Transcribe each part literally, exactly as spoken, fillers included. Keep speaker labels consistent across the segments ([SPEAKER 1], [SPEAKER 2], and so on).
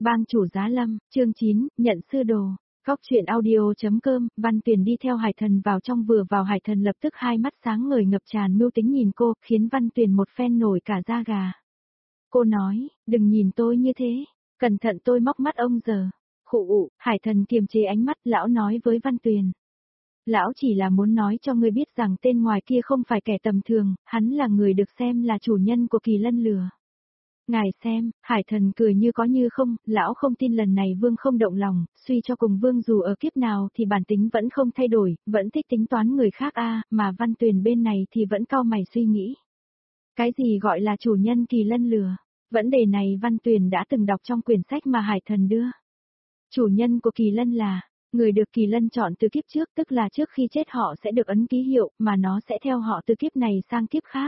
[SPEAKER 1] Bang chủ giá lâm, chương chín, nhận sư đồ. Góc chuyện audio.com, Văn Tuyền đi theo Hải Thần vào trong, vừa vào Hải Thần lập tức hai mắt sáng ngời ngập tràn mưu tính nhìn cô, khiến Văn Tuyền một phen nổi cả da gà. Cô nói, đừng nhìn tôi như thế, cẩn thận tôi móc mắt ông giờ. Khụ ụ, Hải Thần kiềm chế ánh mắt, lão nói với Văn Tuyền. Lão chỉ là muốn nói cho ngươi biết rằng tên ngoài kia không phải kẻ tầm thường, hắn là người được xem là chủ nhân của Kỳ Lân Lừa. Ngài xem, Hải Thần cười như có như không, lão không tin lần này Vương không động lòng, suy cho cùng Vương dù ở kiếp nào thì bản tính vẫn không thay đổi, vẫn thích tính toán người khác a, mà Văn Tuyền bên này thì vẫn cau mày suy nghĩ. Cái gì gọi là chủ nhân Kỳ Lân Lừa? Vấn đề này Văn Tuyền đã từng đọc trong quyển sách mà Hải Thần đưa. Chủ nhân của Kỳ Lân là người được Kỳ Lân chọn từ kiếp trước, tức là trước khi chết họ sẽ được ấn ký hiệu, mà nó sẽ theo họ từ kiếp này sang kiếp khác.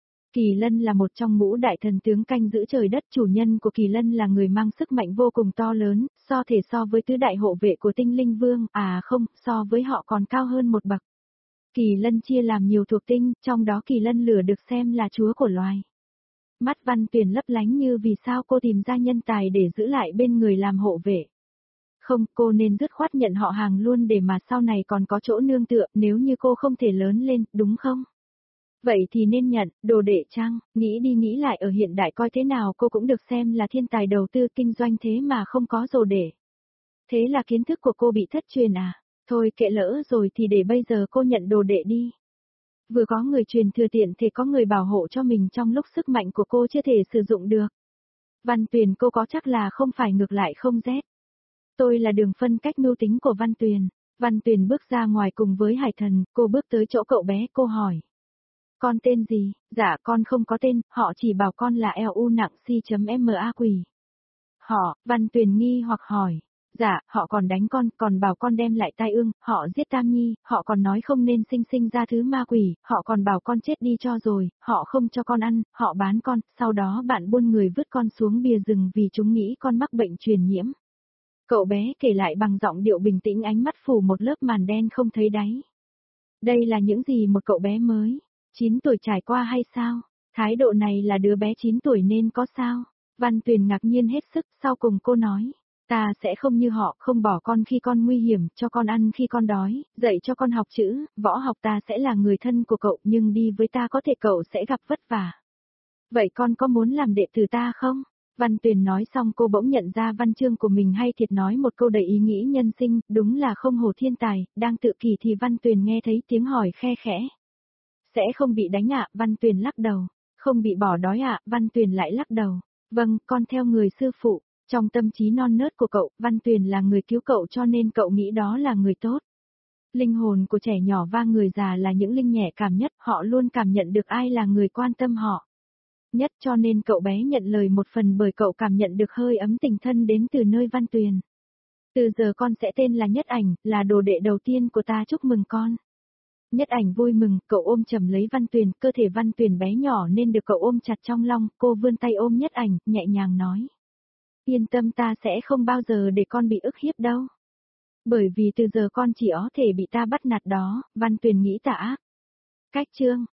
[SPEAKER 1] Kỳ Lân là một trong ngũ đại thần tướng canh giữ trời đất, chủ nhân của Kỳ Lân là người mang sức mạnh vô cùng to lớn, so thể so với tứ đại hộ vệ của Tinh Linh Vương, à không, so với họ còn cao hơn một bậc. Kỳ Lân chia làm nhiều thuộc tinh, trong đó Kỳ Lân Lửa được xem là chúa của loài. Mắt Văn Tuyền lấp lánh như vì sao cô tìm ra nhân tài để giữ lại bên người làm hộ vệ. Không, cô nên dứt khoát nhận họ hàng luôn để mà sau này còn có chỗ nương tựa, nếu như cô không thể lớn lên, đúng không? Vậy thì nên nhận, đồ đệ chăng, nghĩ đi nghĩ lại ở hiện đại coi thế nào cô cũng được xem là thiên tài đầu tư kinh doanh thế mà không có đồ đệ. Thế là kiến thức của cô bị thất truyền à? Thôi kệ lỡ rồi thì để bây giờ cô nhận đồ đệ đi. Vừa có người truyền thừa tiện thì có người bảo hộ cho mình trong lúc sức mạnh của cô chưa thể sử dụng được. Văn Tuyền cô có chắc là không phải ngược lại không rét. Tôi là đường phân cách mưu tính của Văn Tuyền. Văn Tuyền bước ra ngoài cùng với Hải Thần, cô bước tới chỗ cậu bé, cô hỏi. Con tên gì? Dạ con không có tên, họ chỉ bảo con là eo u nặng C.ma quỷ. Họ, Văn Tuyền nghi hoặc hỏi. Dạ, họ còn đánh con, còn bảo con đem lại tai ương, họ giết Tam Nhi, họ còn nói không nên sinh sinh ra thứ ma quỷ, họ còn bảo con chết đi cho rồi, họ không cho con ăn, họ bán con, sau đó bạn buôn người vứt con xuống bìa rừng vì chúng nghĩ con mắc bệnh truyền nhiễm. Cậu bé kể lại bằng giọng điệu bình tĩnh, ánh mắt phủ một lớp màn đen không thấy đáy. Đây là những gì một cậu bé mới chín tuổi trải qua hay sao? Thái độ này là đứa bé chín tuổi nên có sao? Văn Tuyền ngạc nhiên hết sức, sau cùng cô nói. Ta sẽ không như họ, không bỏ con khi con nguy hiểm, cho con ăn khi con đói, dạy cho con học chữ, võ học. Ta sẽ là người thân của cậu, nhưng đi với ta có thể cậu sẽ gặp vất vả. Vậy con có muốn làm đệ tử ta không? Văn Tuyền nói xong cô bỗng nhận ra văn chương của mình hay thiệt, nói một câu đầy ý nghĩ nhân sinh, đúng là không hổ thiên tài. Đang tự kỷ thì Văn Tuyền nghe thấy tiếng hỏi khe khẽ. Sẽ không bị đánh ạ? Văn Tuyền lắc đầu. Không bị bỏ đói ạ? Văn Tuyền lại lắc đầu. Vâng, con theo người sư phụ. Trong tâm trí non nớt của cậu, Văn Tuyền là người cứu cậu cho nên cậu nghĩ đó là người tốt. Linh hồn của trẻ nhỏ và người già là những linh nhẹ cảm nhất, họ luôn cảm nhận được ai là người quan tâm họ nhất, cho nên cậu bé nhận lời một phần bởi cậu cảm nhận được hơi ấm tình thân đến từ nơi Văn Tuyền. Từ giờ con sẽ tên là Nhất Ảnh, là đồ đệ đầu tiên của ta, chúc mừng con. Nhất Ảnh vui mừng, cậu ôm chầm lấy Văn Tuyền, cơ thể Văn Tuyền bé nhỏ nên được cậu ôm chặt trong lòng, cô vươn tay ôm Nhất Ảnh, nhẹ nhàng nói. Yên tâm, ta sẽ không bao giờ để con bị ức hiếp đâu. Bởi vì từ giờ con chỉ có thể bị ta bắt nạt đó, Văn Tuyền nghĩ tả ác. Cách chương.